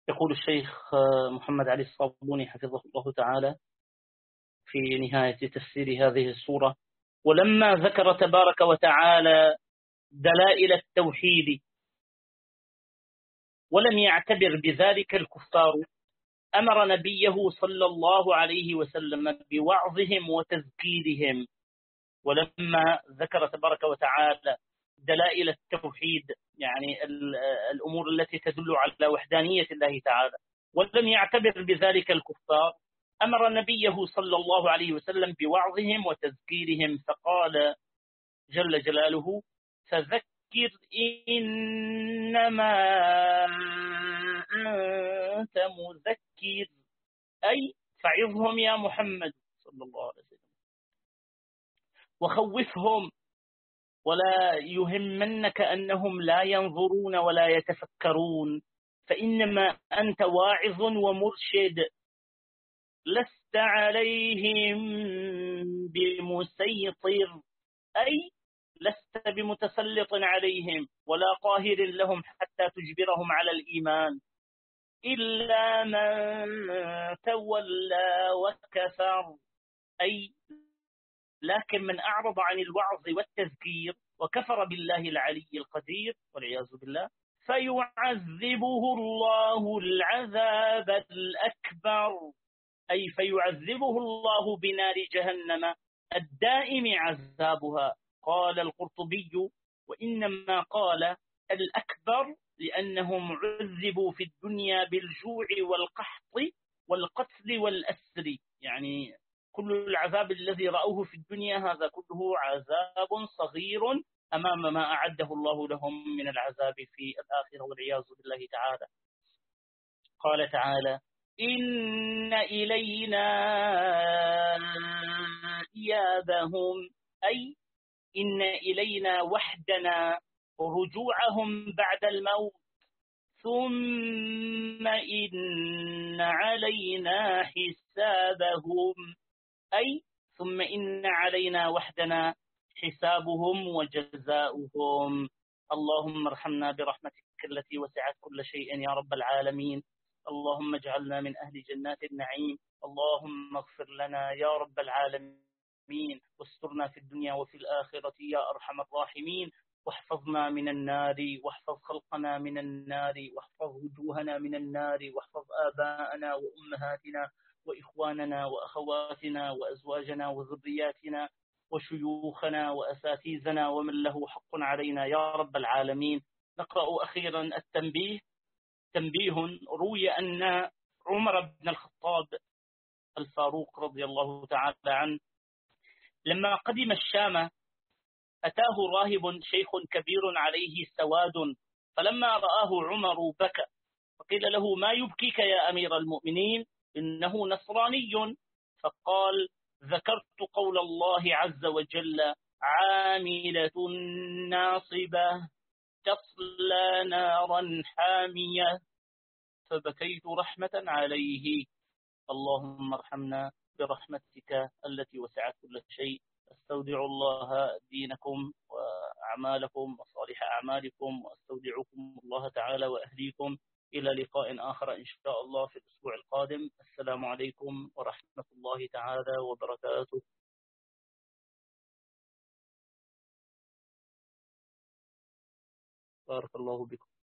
يقول الشيخ محمد علي الصابوني حفظه الله تعالى في نهاية تفسير هذه السورة: ولما ذكر تبارك وتعالى دلائل التوحيد ولم يعتبر بذلك الكفار، أمر نبيه صلى الله عليه وسلم بوعظهم وتذكيرهم. ولما ذكر تبارك وتعالى دلائل التوحيد، يعني الأمور التي تدل على وحدانية الله تعالى، ولم يعتبر بذلك الكفار، أمر نبيه صلى الله عليه وسلم بوعظهم وتذكيرهم، فقال جل جلاله: فذكر إنما أنت مذكر، أي فعظهم يا محمد صلى الله عليه وسلم وخوفهم، ولا يهمنك أنهم لا ينظرون ولا يتفكرون، فإنما أنت واعظ ومرشد، لست عليهم بمسيطر، أي لست بمتسلط عليهم ولا قاهر لهم حتى تجبرهم على الإيمان، إلا من تولى وكفر، أي لكن من أعرض عن الوعظ والتذكير وكفر بالله العلي القدير والعياذ بالله، فيعذبه الله العذاب الأكبر، أي فيعذبه الله بنار جهنم الدائم عذابها. قال القرطبي: وإنما قال الأكبر لأنهم عذبوا في الدنيا بالجوع والقحط والقتل والأسر، يعني كل العذاب الذي رأوه في الدنيا هذا كله عذاب صغير أمام ما أعده الله لهم من العذاب في الآخرة والعياذ بالله تعالى. قال تعالى: إن إلينا إيابهم، أي إن إلينا وحدنا رجوعهم بعد الموت، ثم إن علينا حسابهم، أي ثم إن علينا وحدنا حسابهم وجزاؤهم. اللهم ارحمنا برحمتك التي وسعت كل شيء يا رب العالمين. اللهم اجعلنا من أهل جنات النعيم. اللهم اغفر لنا يا رب العالمين، واسترنا في الدنيا وفي الآخرة يا أرحم الراحمين، واحفظنا من النار، واحفظ خلقنا من النار، واحفظ وجوهنا من النار، واحفظ آباءنا وأمهاتنا وإخواننا وأخواتنا وأزواجنا وذرياتنا وشيوخنا وأساتذنا ومن له حق علينا يا رب العالمين. نقرأ أخيرا تنبيه: روي أن عمر بن الخطاب الفاروق رضي الله تعالى عنه لما قدم الشام أتاه راهب شيخ كبير عليه سواد، فلما رآه عمر بكى، فقيل له: ما يبكيك يا أمير المؤمنين؟ إنه نصراني. فقال: ذكرت قول الله عز وجل: عاملة ناصبة تصلى نارا حامية، فبكيت رحمة عليه. اللهم ارحمنا برحمتك التي وسعت كل شيء. استودع الله دينكم وأعمالكم وصالح أعمالكم، واستودعكم الله تعالى وأهليكم إلى لقاء آخر إن شاء الله في الأسبوع القادم. السلام عليكم ورحمة الله تعالى وبركاته. بارك الله بكم.